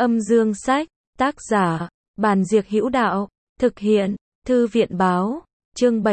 Âm dương sách, tác giả, Bàn Diệc Hữu Đạo, thực hiện, Thư viện Báo, chương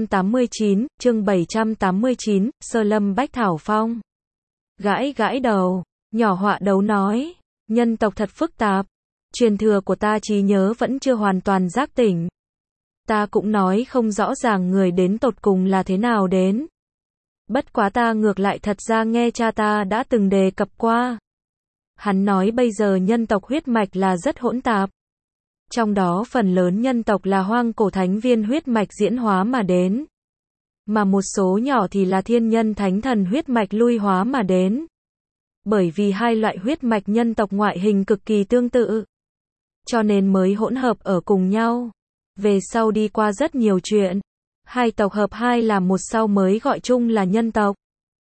789, Sơ Lâm Bách Thảo Phong. Gãi gãi đầu, nhỏ họa đấu nói, nhân tộc thật phức tạp, truyền thừa của ta trí nhớ vẫn chưa hoàn toàn giác tỉnh. Ta cũng nói không rõ ràng người đến tột cùng là thế nào đến. Bất quá ta ngược lại thật ra nghe cha ta đã từng đề cập qua. Hắn nói bây giờ nhân tộc huyết mạch là rất hỗn tạp. Trong đó phần lớn nhân tộc là hoang cổ thánh viên huyết mạch diễn hóa mà đến. Mà một số nhỏ thì là thiên nhân thánh thần huyết mạch lui hóa mà đến. Bởi vì hai loại huyết mạch nhân tộc ngoại hình cực kỳ tương tự, cho nên mới hỗn hợp ở cùng nhau. Về sau đi qua rất nhiều chuyện, hai tộc hợp hai làm một sau mới gọi chung là nhân tộc.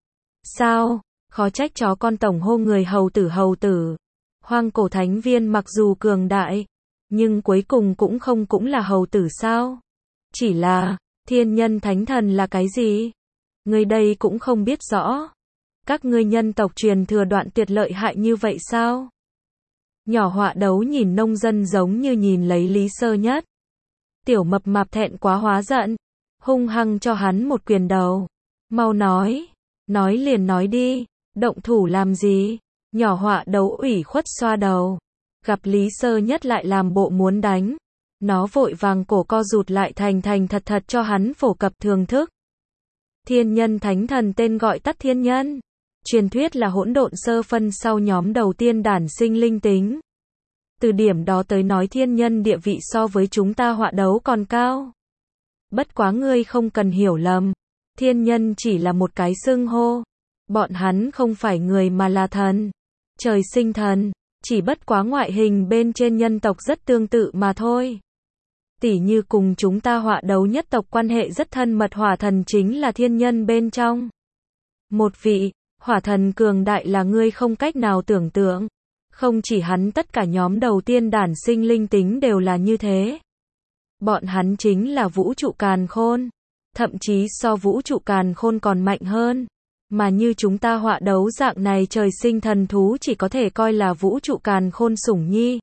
Sao? Khó trách chó con tổng hô người hầu tử. Hoang cổ thánh viên mặc dù cường đại, nhưng cuối cùng cũng là hầu tử sao? Chỉ là, thiên nhân thánh thần là cái gì? Người đây cũng không biết rõ. Các ngươi nhân tộc truyền thừa đoạn tuyệt lợi hại như vậy sao? Nhỏ họa đấu nhìn nông dân giống như nhìn lấy Lý Sơ Nhất. Tiểu mập mạp thẹn quá hóa giận, hung hăng cho hắn một quyền đầu. Mau nói liền nói đi, động thủ làm gì? Nhỏ họa đấu ủy khuất xoa đầu, gặp Lý Sơ Nhất lại làm bộ muốn đánh, nó vội vàng cổ co rụt lại thành thật cho hắn phổ cập thường thức. Thiên nhân thánh thần tên gọi tắt thiên nhân, truyền thuyết là hỗn độn sơ phân sau nhóm đầu tiên đản sinh linh tính. Từ điểm đó tới nói thiên nhân địa vị so với chúng ta họa đấu còn cao. Bất quá ngươi không cần hiểu lầm, thiên nhân chỉ là một cái xưng hô. Bọn hắn không phải người mà là thần, trời sinh thần, chỉ bất quá ngoại hình bên trên nhân tộc rất tương tự mà thôi. Tỉ như cùng chúng ta họa đấu nhất tộc quan hệ rất thân mật hỏa thần chính là thiên nhân bên trong. Một vị, hỏa thần cường đại là ngươi không cách nào tưởng tượng. Không chỉ hắn, tất cả nhóm đầu tiên đản sinh linh tính đều là như thế. Bọn hắn chính là vũ trụ càn khôn, thậm chí so vũ trụ càn khôn còn mạnh hơn. Mà như chúng ta họa đấu dạng này trời sinh thần thú chỉ có thể coi là vũ trụ càn khôn sủng nhi.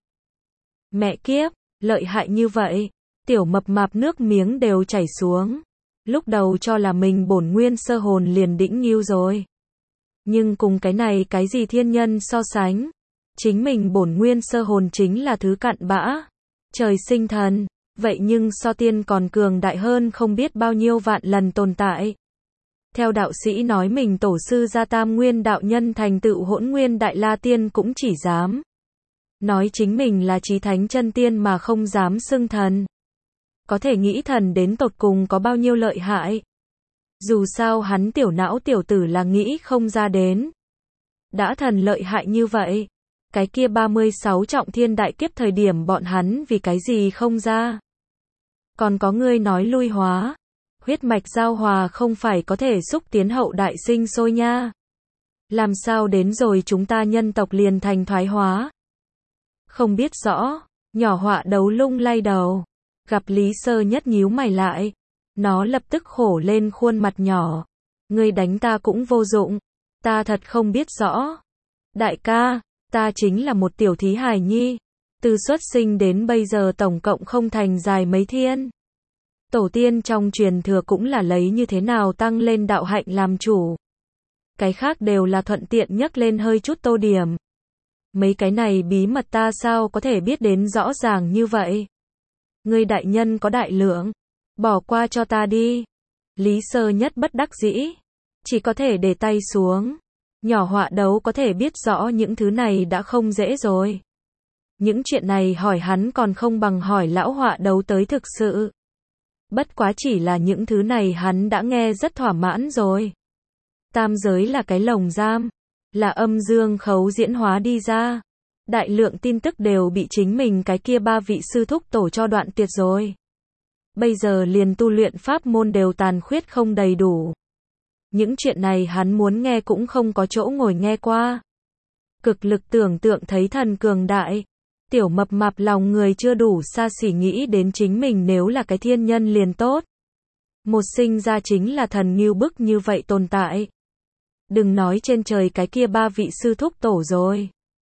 Mẹ kiếp, lợi hại như vậy, tiểu mập mạp nước miếng đều chảy xuống. Lúc đầu cho là mình bổn nguyên sơ hồn liền đỉnh nghiêu rồi. Nhưng cùng cái này cái gì thiên nhân so sánh, chính mình bổn nguyên sơ hồn chính là thứ cặn bã. Trời sinh thần, vậy nhưng so tiên còn cường đại hơn không biết bao nhiêu vạn lần tồn tại. Theo đạo sĩ nói mình tổ sư gia Tam Nguyên đạo nhân thành tựu Hỗn Nguyên Đại La Tiên cũng chỉ dám nói chính mình là chí thánh chân tiên mà không dám xưng thần. Có thể nghĩ thần đến tột cùng có bao nhiêu lợi hại. Dù sao hắn tiểu não tiểu tử là nghĩ không ra đến. Đã thần lợi hại như vậy, cái kia 36 trọng thiên đại kiếp thời điểm bọn hắn vì cái gì không ra. Còn có ngươi nói lui hóa. Huyết mạch giao hòa không phải có thể xúc tiến hậu đại sinh sôi nha. Làm sao đến rồi chúng ta nhân tộc liền thành thoái hóa? Không biết rõ, nhỏ họa đấu lung lay đầu. Gặp Lý Sơ Nhất nhíu mày lại, nó lập tức khổ lên khuôn mặt nhỏ. Ngươi đánh ta cũng vô dụng, ta thật không biết rõ. Đại ca, ta chính là một tiểu thí hài nhi, từ xuất sinh đến bây giờ tổng cộng không thành dài mấy thiên. Tổ tiên trong truyền thừa cũng là lấy như thế nào tăng lên đạo hạnh làm chủ. Cái khác đều là thuận tiện nhắc lên hơi chút tô điểm. Mấy cái này bí mật ta sao có thể biết đến rõ ràng như vậy. Ngươi đại nhân có đại lượng, bỏ qua cho ta đi. Lý Sơ Nhất bất đắc dĩ, chỉ có thể để tay xuống. Nhỏ họa đấu có thể biết rõ những thứ này đã không dễ rồi. Những chuyện này hỏi hắn còn không bằng hỏi lão họa đấu tới thực sự. Bất quá chỉ là những thứ này hắn đã nghe rất thỏa mãn rồi. Tam giới là cái lồng giam, là âm dương khấu diễn hóa đi ra. Đại lượng tin tức đều bị chính mình cái kia ba vị sư thúc tổ cho đoạn tuyệt rồi. Bây giờ liền tu luyện pháp môn đều tàn khuyết không đầy đủ. Những chuyện này hắn muốn nghe cũng không có chỗ ngồi nghe qua. Cực lực tưởng tượng thấy thần cường đại. Tiểu mập mạp lòng người chưa đủ xa xỉ nghĩ đến chính mình nếu là cái thiên nhân liền tốt. Một sinh ra chính là thần ngưu bức như vậy tồn tại. Đừng nói trên trời cái kia ba vị sư thúc tổ rồi.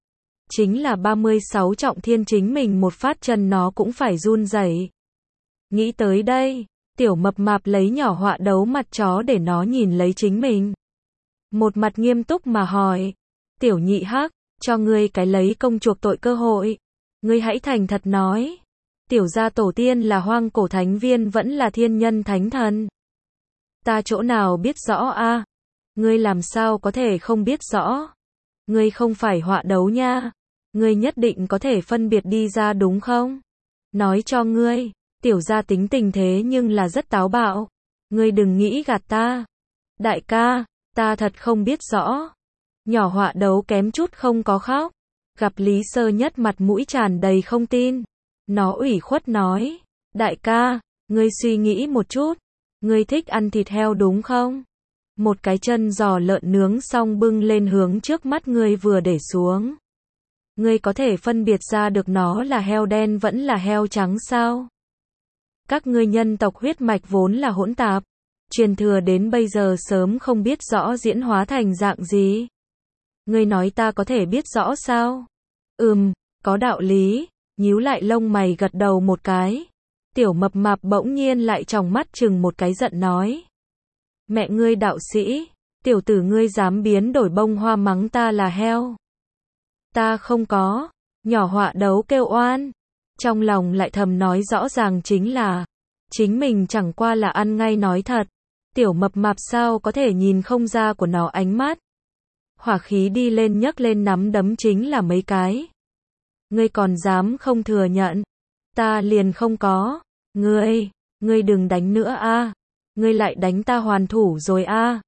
chính là 36 trọng thiên chính mình một phát chân nó cũng phải run rẩy. Nghĩ tới đây, tiểu mập mạp lấy nhỏ họa đấu mặt chó để nó nhìn lấy chính mình. Một mặt nghiêm túc mà hỏi, tiểu nhị hắc, cho ngươi cái lấy công chuộc tội cơ hội. Ngươi hãy thành thật nói, tiểu gia tổ tiên là hoang cổ thánh viên vẫn là thiên nhân thánh thần. Ta chỗ nào biết rõ a? Ngươi làm sao có thể không biết rõ? Ngươi không phải họa đấu nha. Ngươi nhất định có thể phân biệt đi ra đúng không? Nói cho ngươi, tiểu gia tính tình thế nhưng là rất táo bạo. Ngươi đừng nghĩ gạt ta. Đại ca, ta thật không biết rõ. Nhỏ họa đấu kém chút không có khóc. Gặp Lý Sơ Nhất mặt mũi tràn đầy không tin. Nó ủy khuất nói, đại ca, ngươi suy nghĩ một chút. Ngươi thích ăn thịt heo đúng không? Một cái chân giò lợn nướng xong bưng lên hướng trước mắt ngươi vừa để xuống. Ngươi có thể phân biệt ra được nó là heo đen vẫn là heo trắng sao? Các ngươi nhân tộc huyết mạch vốn là hỗn tạp. Truyền thừa đến bây giờ sớm không biết rõ diễn hóa thành dạng gì. Ngươi nói ta có thể biết rõ sao? Có đạo lý. Nhíu lại lông mày gật đầu một cái. Tiểu mập mạp bỗng nhiên lại tròng mắt chừng một cái giận nói. Mẹ ngươi đạo sĩ, tiểu tử ngươi dám biến đổi bông hoa mắng ta là heo. Ta không có, nhỏ họa đấu kêu oan. Trong lòng lại thầm nói rõ ràng chính là, chính mình chẳng qua là ăn ngay nói thật. Tiểu mập mạp sao có thể nhìn không ra của nó ánh mắt. Hỏa khí đi lên nhấc lên nắm đấm chính là mấy cái. Ngươi còn dám không thừa nhận. Ta liền không có. Ngươi đừng đánh nữa a. Ngươi lại đánh ta hoàn thủ rồi a.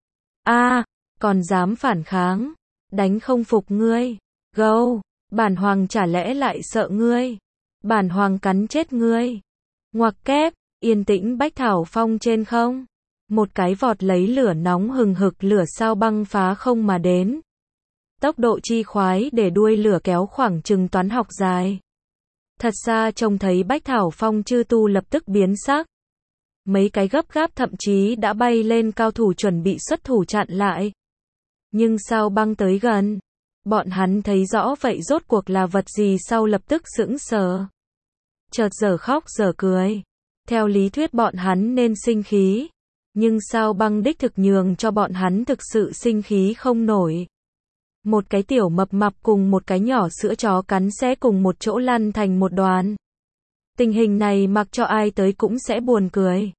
Còn dám phản kháng. Đánh không phục ngươi. Gâu, bản hoàng chả lẽ lại sợ ngươi. Bản hoàng cắn chết ngươi. Ngoặc kép, yên tĩnh Bách Thảo Phong trên không. Một cái vọt lấy lửa nóng hừng hực lửa sao băng phá không mà đến. Tốc độ chi khoái để đuôi lửa kéo khoảng chừng toán học dài. Thật xa trông thấy Bách Thảo Phong chư tu lập tức biến sắc. Mấy cái gấp gáp thậm chí đã bay lên cao thủ chuẩn bị xuất thủ chặn lại. Nhưng sao băng tới gần, bọn hắn thấy rõ vậy rốt cuộc là vật gì sau lập tức sững sờ. Chợt giờ khóc giờ cười. Theo lý thuyết bọn hắn nên sinh khí. Nhưng sao băng đích thực nhường cho bọn hắn thực sự sinh khí không nổi. Một cái tiểu mập mạp cùng một cái nhỏ sữa chó cắn xé cùng một chỗ lăn thành một đoàn. Tình hình này mặc cho ai tới cũng sẽ buồn cười.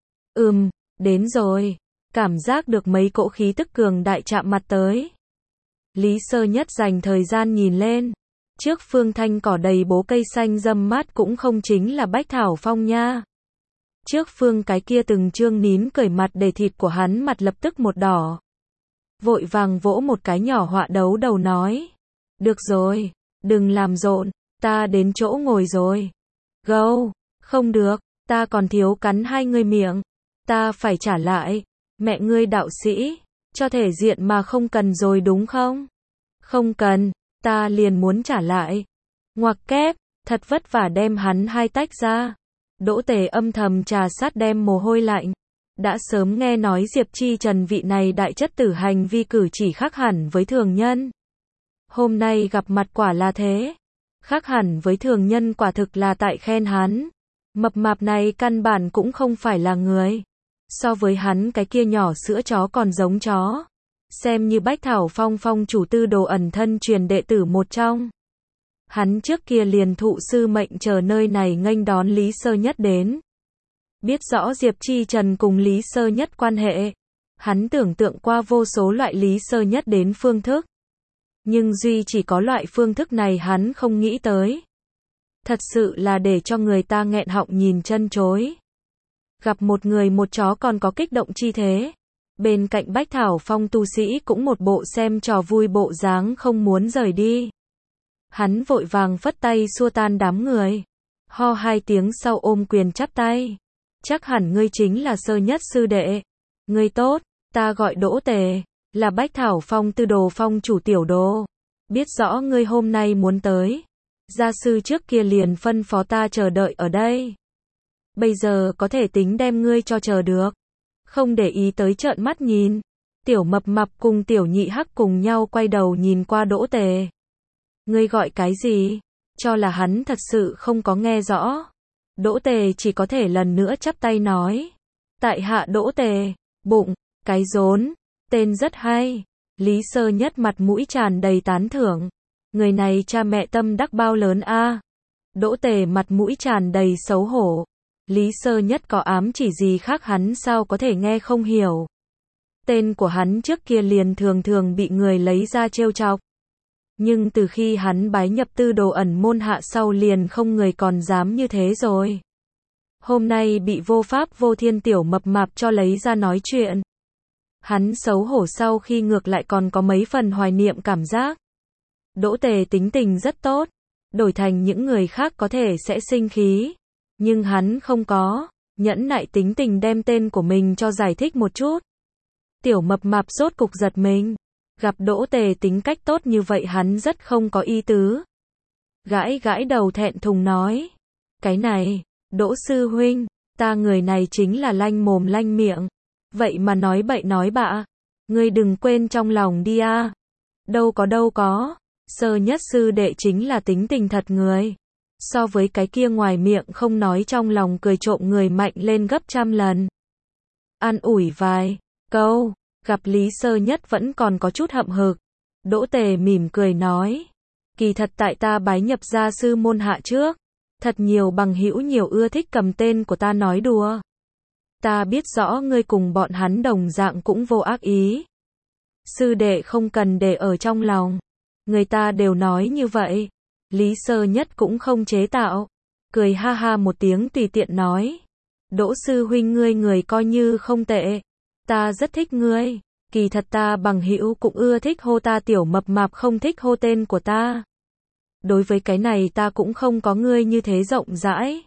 Đến rồi. Cảm giác được mấy cỗ khí tức cường đại chạm mặt tới. Lý Sơ Nhất dành thời gian nhìn lên. Trước phương thanh cỏ đầy bố cây xanh râm mát cũng không chính là Bách Thảo Phong nha. Trước phương cái kia từng trương nín cười mặt để thịt của hắn mặt lập tức một đỏ. Vội vàng vỗ một cái nhỏ họa đấu đầu nói. Được rồi, đừng làm rộn, ta đến chỗ ngồi rồi. Gâu, không được, ta còn thiếu cắn hai ngươi miệng. Ta phải trả lại. Mẹ ngươi đạo sĩ, cho thể diện mà không cần rồi đúng không? Không cần, ta liền muốn trả lại. Ngoặc kép, thật vất vả đem hắn hai tách ra. Đỗ Tề âm thầm trà sát đem mồ hôi lạnh. Đã sớm nghe nói Diệp Chi Trần vị này đại chất tử hành vi cử chỉ khác hẳn với thường nhân. Hôm nay gặp mặt quả là thế. Khác hẳn với thường nhân quả thực là tại khen hắn. Mập mạp này căn bản cũng không phải là người. So với hắn cái kia nhỏ sữa chó còn giống chó. Xem như Bách Thảo Phong phong chủ tư đồ ẩn thân truyền đệ tử một trong. Hắn trước kia liền thụ sư mệnh chờ nơi này nghênh đón Lý Sơ Nhất đến. Biết rõ Diệp Chi Trần cùng Lý Sơ Nhất quan hệ. Hắn tưởng tượng qua vô số loại Lý Sơ Nhất đến phương thức. Nhưng duy chỉ có loại phương thức này hắn không nghĩ tới. Thật sự là để cho người ta nghẹn họng nhìn chân chối. Gặp một người một chó còn có kích động chi thế. Bên cạnh Bách Thảo Phong tu sĩ cũng một bộ xem trò vui bộ dáng không muốn rời đi. Hắn vội vàng phất tay xua tan đám người. Ho hai tiếng sau ôm quyền chắp tay. Chắc hẳn ngươi chính là Sơ Nhất sư đệ. Ngươi tốt, ta gọi Đỗ Tề, là Bách Thảo Phong tư đồ phong chủ tiểu đồ. Biết rõ ngươi hôm nay muốn tới. Gia sư trước kia liền phân phó ta chờ đợi ở đây. Bây giờ có thể tính đem ngươi cho chờ được. Không để ý tới trợn mắt nhìn. Tiểu mập mạp cùng tiểu nhị hắc cùng nhau quay đầu nhìn qua Đỗ Tề. Ngươi gọi cái gì? Cho là hắn thật sự không có nghe rõ. Đỗ Tề chỉ có thể lần nữa chắp tay nói. Tại hạ Đỗ Tề, bụng, cái rốn, tên rất hay. Lý Sơ Nhất mặt mũi tràn đầy tán thưởng. Người này cha mẹ tâm đắc bao lớn a. Đỗ Tề mặt mũi tràn đầy xấu hổ. Lý Sơ Nhất có ám chỉ gì khác hắn sao có thể nghe không hiểu. Tên của hắn trước kia liền thường thường bị người lấy ra trêu chọc. Nhưng từ khi hắn bái nhập Tư Đồ ẩn môn hạ sau liền không người còn dám như thế rồi. Hôm nay bị vô pháp vô thiên tiểu mập mạp cho lấy ra nói chuyện. Hắn xấu hổ sau khi ngược lại còn có mấy phần hoài niệm cảm giác. Đỗ Tề tính tình rất tốt, đổi thành những người khác có thể sẽ sinh khí. Nhưng hắn không có, nhẫn nại tính tình đem tên của mình cho giải thích một chút. Tiểu mập mạp rốt cục giật mình. Gặp Đỗ Tề tính cách tốt như vậy hắn rất không có ý tứ. Gãi gãi đầu thẹn thùng nói. Cái này, Đỗ sư huynh, ta người này chính là lanh mồm lanh miệng. Vậy mà nói bậy nói bạ. Ngươi đừng quên trong lòng đi a. Đâu có. Sơ Nhất sư đệ chính là tính tình thật người. So với cái kia ngoài miệng không nói trong lòng cười trộm người mạnh lên gấp trăm lần. An ủi vài câu. Gặp Lý Sơ Nhất vẫn còn có chút hậm hực. Đỗ Tề mỉm cười nói. Kỳ thật tại ta bái nhập gia sư môn hạ trước. Thật nhiều bằng hữu nhiều ưa thích cầm tên của ta nói đùa. Ta biết rõ ngươi cùng bọn hắn đồng dạng cũng vô ác ý. Sư đệ không cần để ở trong lòng. Người ta đều nói như vậy. Lý Sơ Nhất cũng không chế tạo. Cười ha ha một tiếng tùy tiện nói. Đỗ sư huynh ngươi người coi như không tệ. Ta rất thích ngươi. Kỳ thật ta bằng hữu cũng ưa thích hô ta tiểu mập mạp không thích hô tên của ta. Đối với cái này ta cũng không có ngươi như thế rộng rãi.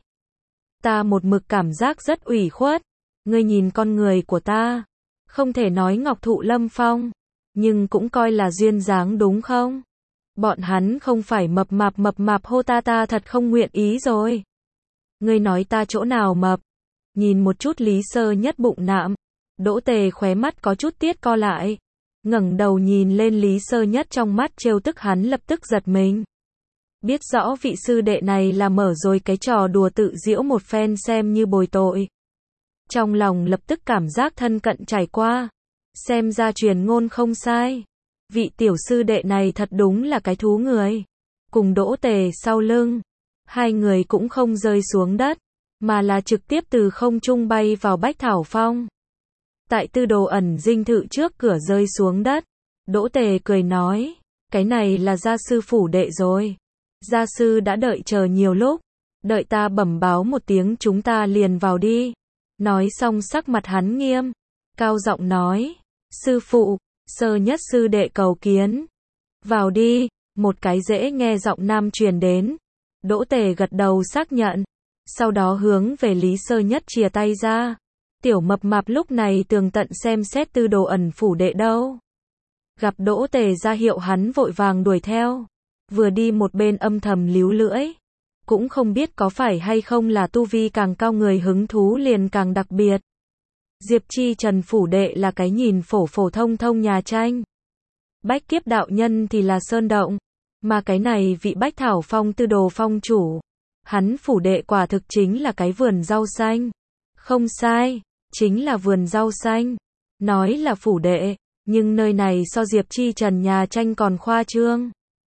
Ta một mực cảm giác rất ủy khuất. Ngươi nhìn con người của ta. Không thể nói ngọc thụ lâm phong. Nhưng cũng coi là duyên dáng đúng không? Bọn hắn không phải mập mạp hô ta thật không nguyện ý rồi. Ngươi nói ta chỗ nào mập? Nhìn một chút Lý Sơ Nhất bụng nạm. Đỗ Tề khóe mắt có chút tiết co lại. Ngẩng đầu nhìn lên Lý Sơ Nhất trong mắt trêu tức hắn lập tức giật mình. Biết rõ vị sư đệ này là mở rồi cái trò đùa tự giễu một phen xem như bồi tội. Trong lòng lập tức cảm giác thân cận trải qua. Xem ra truyền ngôn không sai. Vị tiểu sư đệ này thật đúng là cái thú người. Cùng Đỗ Tề sau lưng. Hai người cũng không rơi xuống đất. Mà là trực tiếp từ không trung bay vào Bách Thảo Phong. Tại Tư Đồ ẩn dinh thự trước cửa rơi xuống đất. Đỗ Tề cười nói. Cái này là gia sư phủ đệ rồi. Gia sư đã đợi chờ nhiều lúc. Đợi ta bẩm báo một tiếng chúng ta liền vào đi. Nói xong sắc mặt hắn nghiêm. Cao giọng nói. Sư phụ, Sơ Nhất sư đệ cầu kiến. Vào đi. Một cái dễ nghe giọng nam truyền đến. Đỗ Tề gật đầu xác nhận. Sau đó hướng về Lý Sơ Nhất chìa tay ra. Tiểu mập mạp lúc này tường tận xem xét Tư Đồ ẩn phủ đệ đâu. Gặp Đỗ Tề ra hiệu hắn vội vàng đuổi theo. Vừa đi một bên âm thầm líu lưỡi. Cũng không biết có phải hay không là tu vi càng cao người hứng thú liền càng đặc biệt. Diệp Chi Trần phủ đệ là cái nhìn phổ phổ thông thông nhà tranh. Bách Kiếp đạo nhân thì là sơn động. Mà cái này vị Bách Thảo Phong Tư Đồ phong chủ. Hắn phủ đệ quả thực chính là cái vườn rau xanh. Không sai, chính là vườn rau xanh. Nói là phủ đệ, nhưng nơi này so Diệp Chi Trần nhà tranh còn khoa trương.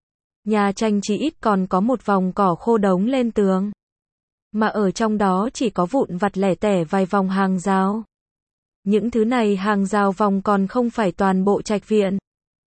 Nhà tranh chỉ ít còn có một vòng cỏ khô đống lên tường. Mà ở trong đó chỉ có vụn vặt lẻ tẻ vài vòng hàng rào. Những thứ này hàng rào vòng còn không phải toàn bộ trạch viện.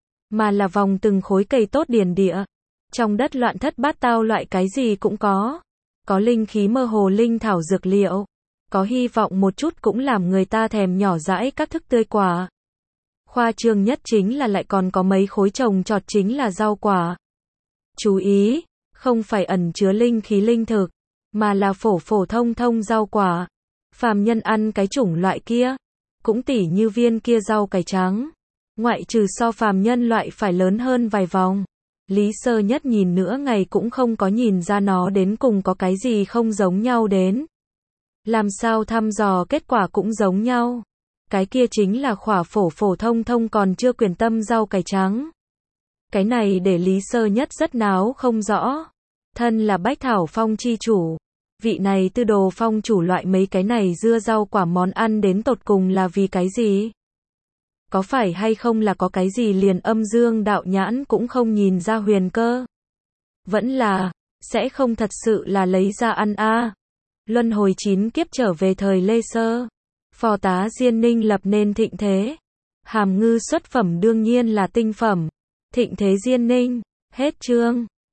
Mà là vòng từng khối cây tốt điển địa. Trong đất loạn thất bát tao loại cái gì cũng có. Có linh khí mơ hồ linh thảo dược liệu. Có hy vọng một chút cũng làm người ta thèm nhỏ dãi các thức tươi quả. Khoa trương nhất chính là lại còn có mấy khối trồng trọt chính là rau quả. Chú ý, không phải ẩn chứa linh khí linh thực, mà là phổ phổ thông thông rau quả. Phàm nhân ăn cái chủng loại kia, cũng tỉ như viên kia rau cải trắng. Ngoại trừ so phàm nhân loại phải lớn hơn vài vòng. Lý Sơ Nhất nhìn nửa ngày cũng không có nhìn ra nó đến cùng có cái gì không giống nhau đến. Làm sao thăm dò kết quả cũng giống nhau. Cái kia chính là khỏa phổ phổ thông thông còn chưa quyển tâm rau cải trắng. Cái này để Lý Sơ Nhất rất náo không rõ. Thân là Bách Thảo Phong chi chủ, vị này Tư Đồ Phong chủ loại mấy cái này dưa rau quả món ăn đến tột cùng là vì cái gì? Có phải hay không là có cái gì liền âm dương đạo nhãn cũng không nhìn ra huyền cơ? Vẫn là, sẽ không thật sự là lấy ra ăn a. Luân hồi 9 kiếp trở về thời Lê Sơ. Phò tá Diên Ninh lập nên thịnh thế. Hàm ngư xuất phẩm đương nhiên là tinh phẩm. Thịnh thế Diên Ninh. Hết chương.